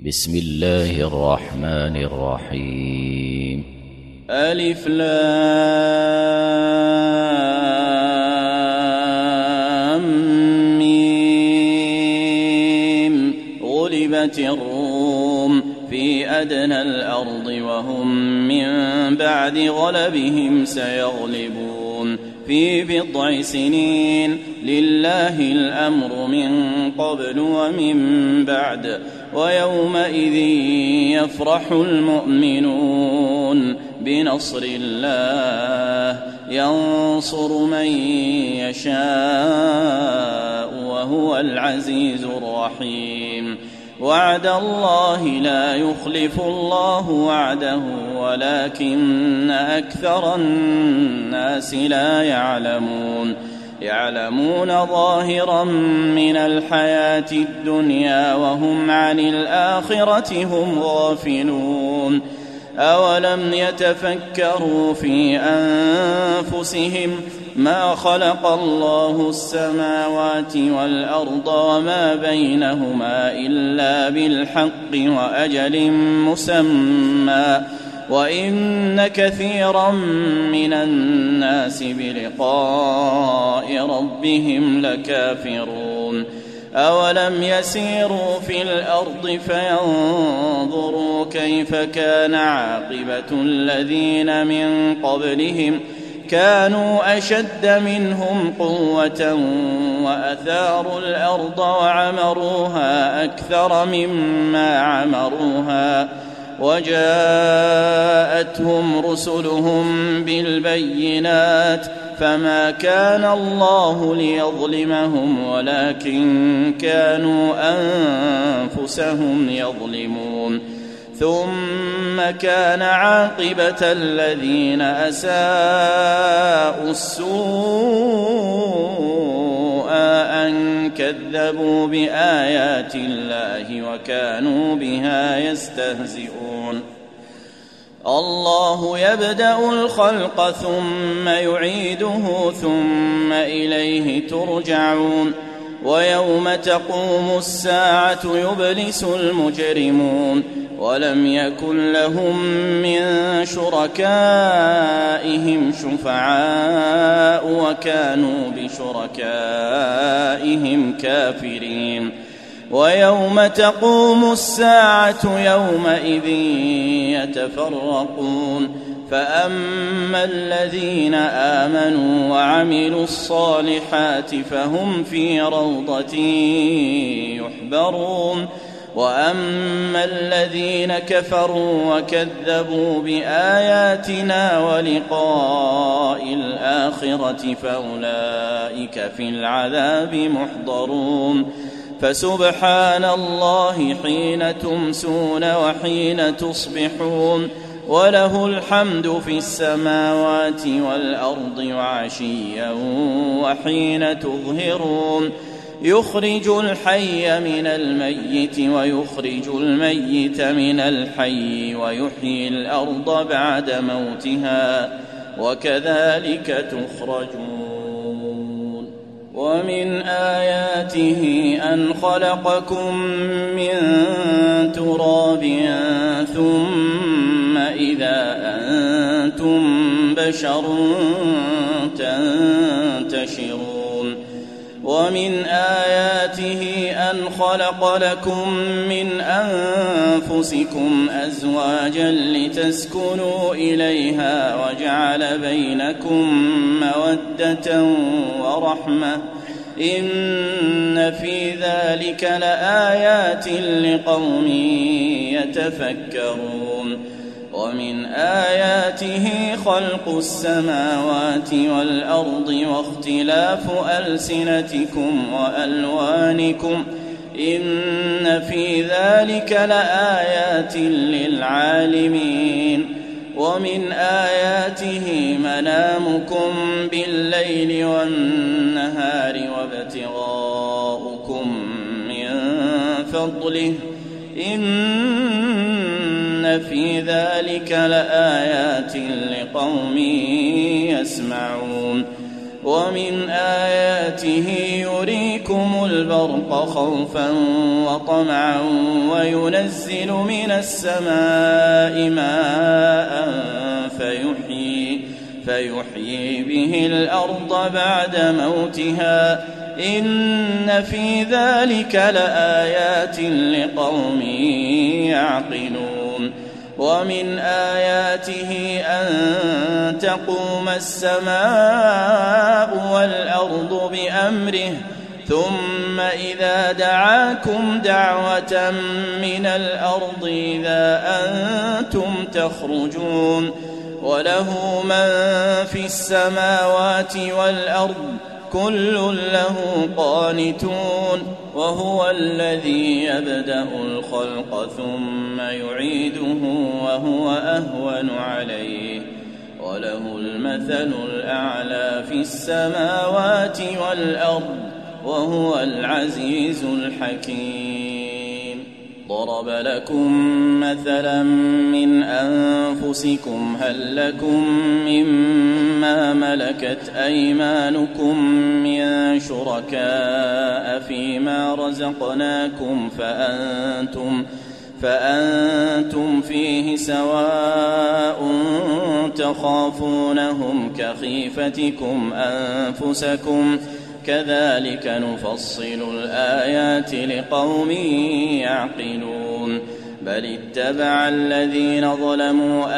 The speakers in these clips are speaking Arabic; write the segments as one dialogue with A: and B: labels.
A: بسم الله الرحمن الرحيم.
B: ألف لام ميم. غلبت الروم في أدنى الأرض وهم من بعد غلبهم سيغلبون في بضع سنين. لله الأمر من قبل ومن بعد ويومئذ يفرح المؤمنون بنصر الله ينصر من يشاء وهو العزيز الرحيم. وعد الله لا يخلف الله وعده ولكن أكثر الناس لا يعلمون ظاهرا من الحياة الدنيا وهم عن الآخرة هم غافلون. أولم يتفكروا في أنفسهم ما خلق الله السماوات والأرض وما بينهما إلا بالحق وأجل مسمى وإن كثيرا من الناس بلقاء ربهم لكافرون. أولم يسيروا في الأرض فينظروا كيف كان عاقبة الذين من قبلهم كانوا أشد منهم قوة وأثاروا الأرض وعمروها أكثر مما عمروها وجاءتهم رسلهم بالبينات فما كان الله ليظلمهم ولكن كانوا أنفسهم يظلمون. ثم كان عاقبة الذين أساءوا السوء أن كذبوا بآيات الله وكانوا بها يستهزئون. الله يبدأ الخلق ثم يعيده ثم إليه ترجعون. ويوم تقوم الساعة يبلس المجرمون ولم يكن لهم من شركائهم شفعاء وكانوا بشركائهم كافرين. ويوم تقوم الساعة يومئذ يتفرقون فأما الذين آمنوا وعملوا الصالحات فهم في روضة يحبرون. وأما الذين كفروا وكذبوا بآياتنا ولقاء الآخرة فأولئك في العذاب محضرون. فسبحان الله حين تمسون وحين تصبحون وله الحمد في السماوات والأرض وعشيا وحين تظهرون. يخرج الحي من الميت ويخرج الميت من الحي ويحيي الأرض بعد موتها وكذلك تخرجون. ومن آياته أن خلقكم من تراب ثم إذا أنتم بشر تنتشرون. ومن آياته أن خلق لكم من أنفسكم أزواجا لتسكنوا إليها وجعل بينكم مودة ورحمة إن في ذلك لآيات لقوم يتفكرون. ومن آياته خلق السماوات والأرض واختلاف ألسنتكم وألوانكم إن في ذلك لآيات للعالمين. ومن آياته منامكم بالليل والنهار وابتغاؤكم من فضله إن في ذلك لآيات لقوم يسمعون. ومن آياته يريكم البرق خوفا وطمعا وينزل من السماء ماء فيحيي به الأرض بعد موتها إن في ذلك لآيات لقوم يعقلون ومن آياته أن تقوم السماء والأرض بأمره ثم إذا دعاكم دعوة من الأرض إذا أنتم تخرجون وله من في السماوات والأرض كل له قانتون وهو الذي يبدأ الخلق ثم يعيده وهو أهون عليه وله المثل الأعلى في السماوات والأرض وهو العزيز الحكيم ضرب لكم مثلا من أنفسكم هل لكم مما ملكت أيمانكم من شركاء فيما رزقناكم فأنتم فيه سواء تخافونهم كخيفتكم أنفسكم كذلك نفصل الآيات لقوم يعقلون بل اتبع الذين ظلموا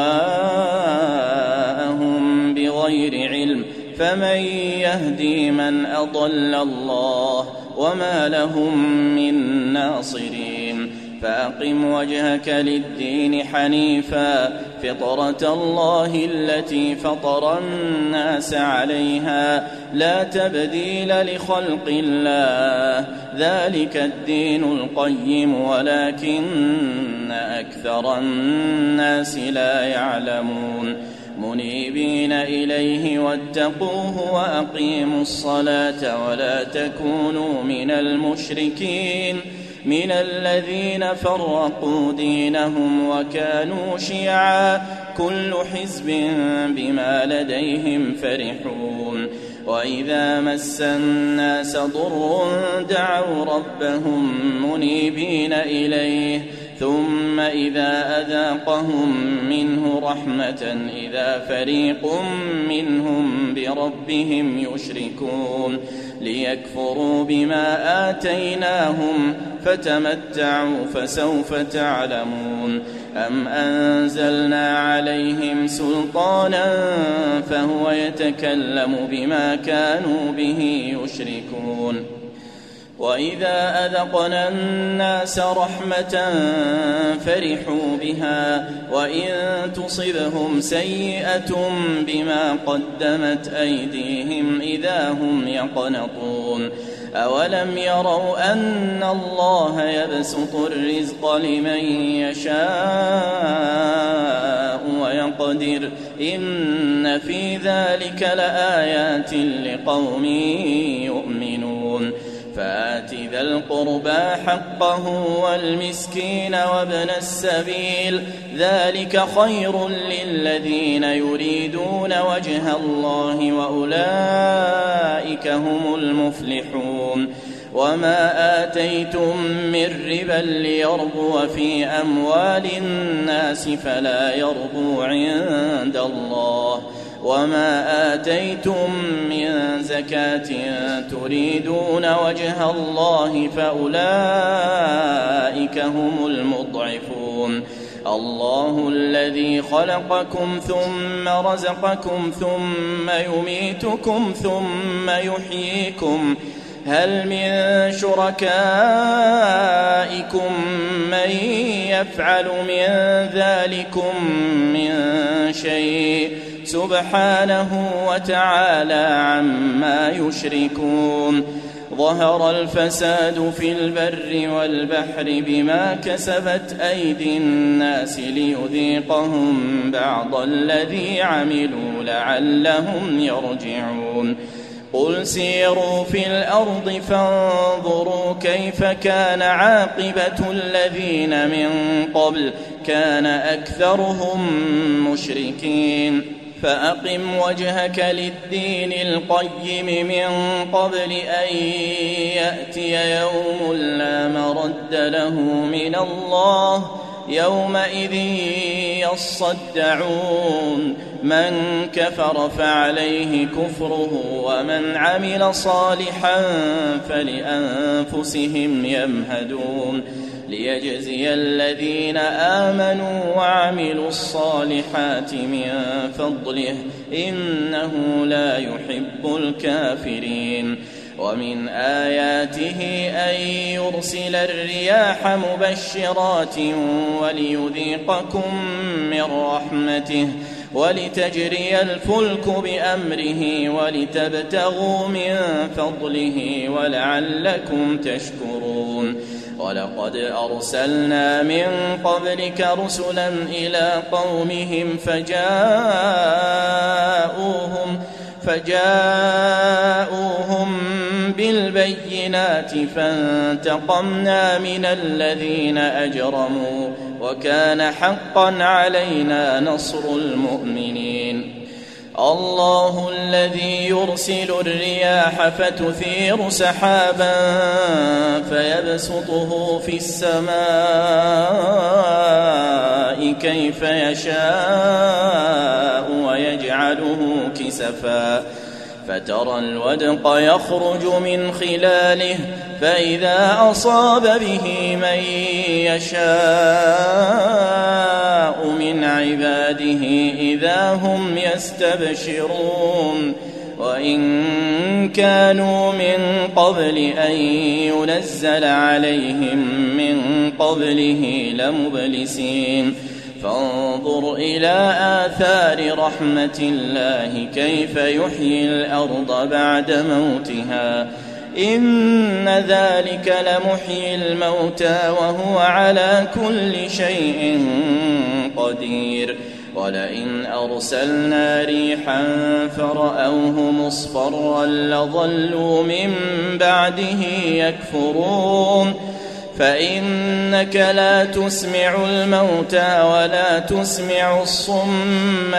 B: أهواءهم بغير علم فمن يهدي من أضل الله وما لهم من ناصرين فأقم وجهك للدين حنيفا فطرة الله التي فطر الناس عليها لا تبديل لخلق الله ذلك الدين القيم ولكن أكثر الناس لا يعلمون منيبين إليه واتقوه وأقيموا الصلاة ولا تكونوا من المشركين من الذين فرقوا دينهم وكانوا شيعا كل حزب بما لديهم فرحون وإذا مس الناس ضر دعوا ربهم منيبين إليه ثم إذا أذاقهم منه رحمة إذا فريق منهم بربهم يشركون ليكفروا بما آتيناهم فتمتعوا فسوف تعلمون أم أنزلنا عليهم سلطانا فهو يتكلم بما كانوا به يشركون وإذا أذقنا الناس رحمة فرحوا بها وإن تصبهم سيئة بما قدمت أيديهم إذا هم يقنطون أولم يروا أن الله يبسط الرزق لمن يشاء ويقدر إن في ذلك لآيات لقوم يؤمنون فآت ذا القربى حقه والمسكين وابن السبيل ذلك خير للذين يريدون وجه الله وأولئك هم المفلحون وما آتيتم من ربا ليربو في أموال الناس فلا يربو عند الله وما آتيتم من زكاة تريدون وجه الله فأولئك هم المضعفون الله الذي خلقكم ثم رزقكم ثم يميتكم ثم يحييكم هل من شركائكم من يفعل من ذلكم من شيء سبحانه وتعالى عما يشركون ظهر الفساد في البر والبحر بما كسبت أيدي الناس ليذيقهم بعض الذي عملوا لعلهم يرجعون قل سيروا في الأرض فانظروا كيف كان عاقبة الذين من قبل كان أكثرهم مشركين فأقم وجهك للدين القيم من قبل أن يأتي يوم لا مرد له من الله يومئذ يصدعون من كفر فعليه كفره ومن عمل صالحا فلأنفسهم يمهدون ليجزي الذين آمنوا وعملوا الصالحات من فضله إنه لا يحب الكافرين ومن آياته أن يرسل الرياح مبشرات وليذيقكم من رحمته ولتجري الفلك بأمره ولتبتغوا من فضله ولعلكم تشكرون ولقد أرسلنا من قبلك رسلا إلى قومهم فجاءوهم بالبينات فانتقمنا من الذين أجرموا وكان حقا علينا نصر المؤمنين الله الذي يرسل الرياح فتثير سحابا فيبسطه في السماء كيف يشاء ويجعله كسفا فترى الودق يخرج من خلاله فإذا أصاب به من يشاء من عباده إذا هم يستبشرون وإن كانوا من قبل أن ينزل عليهم من قبله لمبلسين فانظر إلى آثار رحمة الله كيف يحيي الأرض بعد موتها إن ذلك لمحيي الموتى وهو على كل شيء قدير ولئن أرسلنا ريحا فرأوه مصفرا لظلوا من بعده يكفرون فإنك لا تسمع الموتى ولا تسمع الصم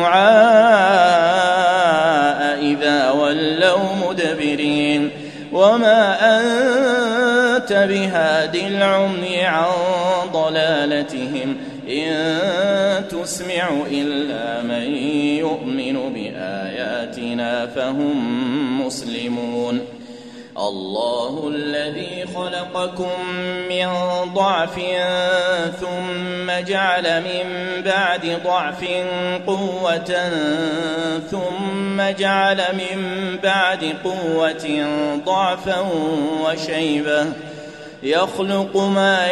B: الدعاء إذا ولوا مدبرين وما أنت بهاد العمي عن ضلالتهم إن تسمع إلا من يؤمن بآياتنا فهم مسلمون الله الذي خلقكم من ضعف ثم جعل من بعد ضعف قوة ثم جعل من بعد قوة ضعفا وشيبة يخلق ما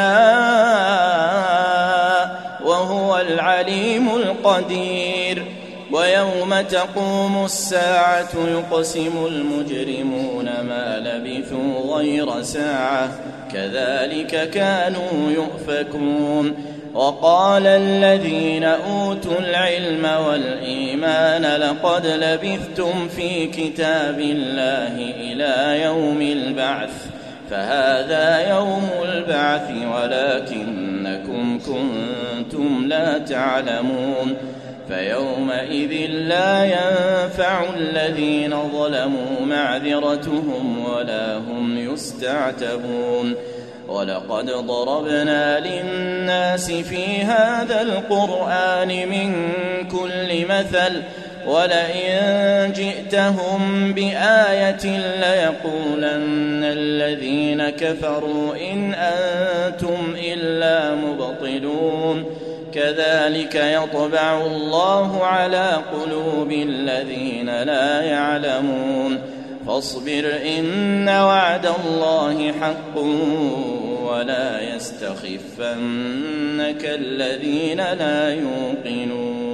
B: يشاء وهو العليم القدير ويوم تقوم الساعة يقسم المجرمون ما لبثوا غير ساعة كذلك كانوا يؤفكون وقال الذين أوتوا العلم والإيمان لقد لبثتم في كتاب الله إلى يوم البعث فهذا يوم البعث ولكنكم كنتم لا تعلمون فيومئذ لا ينفع الذين ظلموا معذرتهم ولا هم يستعتبون ولقد ضربنا للناس في هذا القرآن من كل مثل ولئن جئتهم بآية ليقولن الذين كفروا إن أنتم إلا مبطلون كذلك يطبع الله على قلوب الذين لا يعلمون فاصبر إن وعد الله حق ولا يستخفنك الذين لا يوقنون